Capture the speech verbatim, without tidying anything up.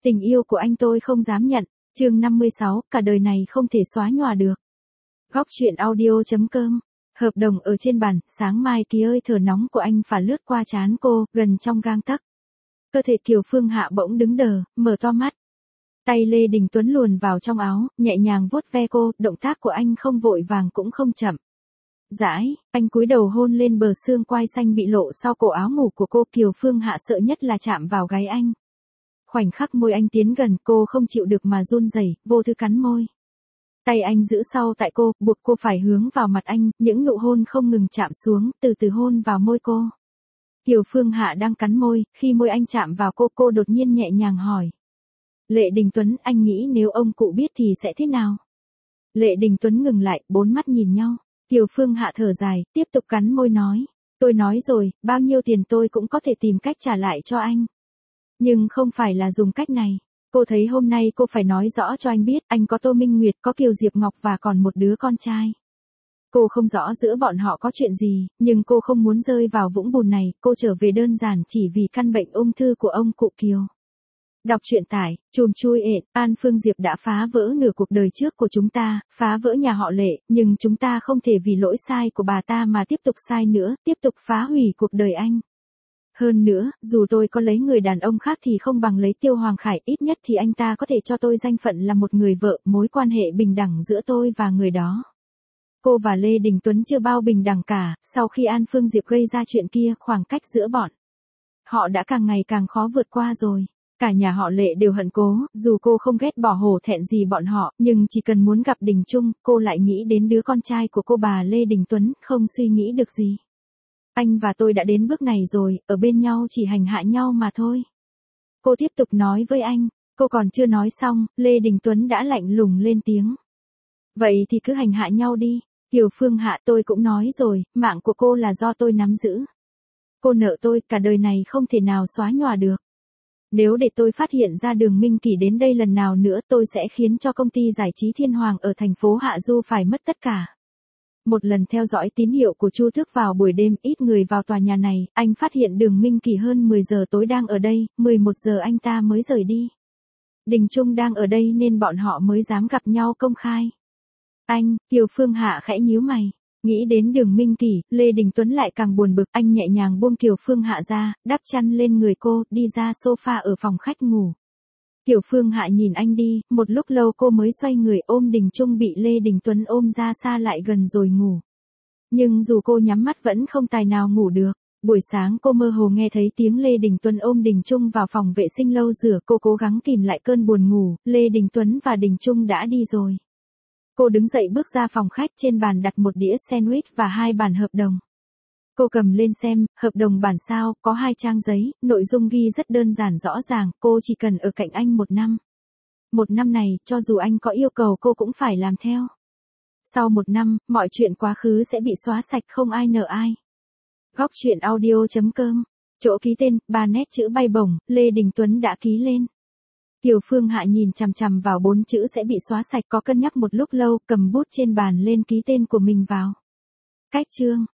Tình yêu của anh tôi không dám nhận. Chương năm mươi sáu, cả đời này không thể xóa nhòa được. Góc truyện audio chấm com. Hợp đồng ở trên bàn, sáng mai ký ơi thở nóng của anh phả lướt qua trán cô, gần trong gang tấc. Cơ thể Kiều Phương Hạ bỗng đứng đờ, mở to mắt. Tay Lê Đình Tuấn luồn vào trong áo, nhẹ nhàng vuốt ve cô, động tác của anh không vội vàng cũng không chậm. Rãi, anh cúi đầu hôn lên bờ xương quai xanh bị lộ sau cổ áo ngủ của cô. Kiều Phương Hạ sợ nhất là chạm vào gáy anh. Khoảnh khắc môi anh tiến gần, cô không chịu được mà run rẩy, vô thức cắn môi. Tay anh giữ sau tại cô, buộc cô phải hướng vào mặt anh, những nụ hôn không ngừng chạm xuống, từ từ hôn vào môi cô. Kiều Phương Hạ đang cắn môi, khi môi anh chạm vào cô, cô đột nhiên nhẹ nhàng hỏi. Lệ Đình Tuấn, anh nghĩ nếu ông cụ biết thì sẽ thế nào? Lệ Đình Tuấn ngừng lại, bốn mắt nhìn nhau. Kiều Phương Hạ thở dài, tiếp tục cắn môi nói. Tôi nói rồi, bao nhiêu tiền tôi cũng có thể tìm cách trả lại cho anh. Nhưng không phải là dùng cách này. Cô thấy hôm nay cô phải nói rõ cho anh biết, anh có Tô Minh Nguyệt, có Kiều Diệp Ngọc và còn một đứa con trai. Cô không rõ giữa bọn họ có chuyện gì, nhưng cô không muốn rơi vào vũng bùn này, cô trở về đơn giản chỉ vì căn bệnh ung thư của ông cụ Kiều. Đọc truyện tải, chùm chui ệt, An Phương Diệp đã phá vỡ nửa cuộc đời trước của chúng ta, phá vỡ nhà họ Lệ, nhưng chúng ta không thể vì lỗi sai của bà ta mà tiếp tục sai nữa, tiếp tục phá hủy cuộc đời anh. Hơn nữa, dù tôi có lấy người đàn ông khác thì không bằng lấy Tiêu Hoàng Khải, ít nhất thì anh ta có thể cho tôi danh phận là một người vợ, mối quan hệ bình đẳng giữa tôi và người đó. Cô và Lê Đình Tuấn chưa bao bình đẳng cả, sau khi An Phương Diệp gây ra chuyện kia, khoảng cách giữa bọn họ đã càng ngày càng khó vượt qua rồi. Cả nhà họ Lệ đều hận cô, dù cô không ghét bỏ hổ thẹn gì bọn họ, nhưng chỉ cần muốn gặp Đình Trung, cô lại nghĩ đến đứa con trai của cô bà Lê Đình Tuấn, không suy nghĩ được gì. Anh và tôi đã đến bước này rồi, ở bên nhau chỉ hành hạ nhau mà thôi. Cô tiếp tục nói với anh, cô còn chưa nói xong, Lê Đình Tuấn đã lạnh lùng lên tiếng. Vậy thì cứ hành hạ nhau đi. Kiều Phương Hạ, tôi cũng nói rồi, mạng của cô là do tôi nắm giữ. Cô nợ tôi, cả đời này không thể nào xóa nhòa được. Nếu để tôi phát hiện ra Đường Minh Kỳ đến đây lần nào nữa, tôi sẽ khiến cho công ty giải trí Thiên Hoàng ở thành phố Hạ Du phải mất tất cả. Một lần theo dõi tín hiệu của Chu Thức vào buổi đêm, ít người vào tòa nhà này, anh phát hiện Đường Minh Kỳ hơn mười giờ tối đang ở đây, mười một giờ anh ta mới rời đi. Đình Trung đang ở đây nên bọn họ mới dám gặp nhau công khai. Anh, Kiều Phương Hạ khẽ nhíu mày. Nghĩ đến Đường Minh Kỳ, Lê Đình Tuấn lại càng buồn bực, anh nhẹ nhàng buông Kiều Phương Hạ ra, đắp chăn lên người cô, đi ra sofa ở phòng khách ngủ. Kiều Phương Hạ nhìn anh đi, một lúc lâu cô mới xoay người ôm Đình Trung bị Lê Đình Tuấn ôm ra xa lại gần rồi ngủ. Nhưng dù cô nhắm mắt vẫn không tài nào ngủ được. Buổi sáng cô mơ hồ nghe thấy tiếng Lê Đình Tuấn ôm Đình Trung vào phòng vệ sinh lâu rửa, cô cố gắng kìm lại cơn buồn ngủ, Lê Đình Tuấn và Đình Trung đã đi rồi. Cô đứng dậy bước ra phòng khách, trên bàn đặt một đĩa sandwich và hai bản hợp đồng. Cô cầm lên xem, hợp đồng bản sao, có hai trang giấy, nội dung ghi rất đơn giản rõ ràng, cô chỉ cần ở cạnh anh một năm. Một năm này, cho dù anh có yêu cầu cô cũng phải làm theo. Sau một năm, mọi chuyện quá khứ sẽ bị xóa sạch, không ai nợ ai. Góc truyện audio chấm com. Chỗ ký tên, ba nét chữ bay bổng, Lê Đình Tuấn đã ký lên. Kiều Phương Hạ nhìn chằm chằm vào bốn chữ sẽ bị xóa sạch, có cân nhắc một lúc lâu, cầm bút trên bàn lên ký tên của mình vào. Cách chương.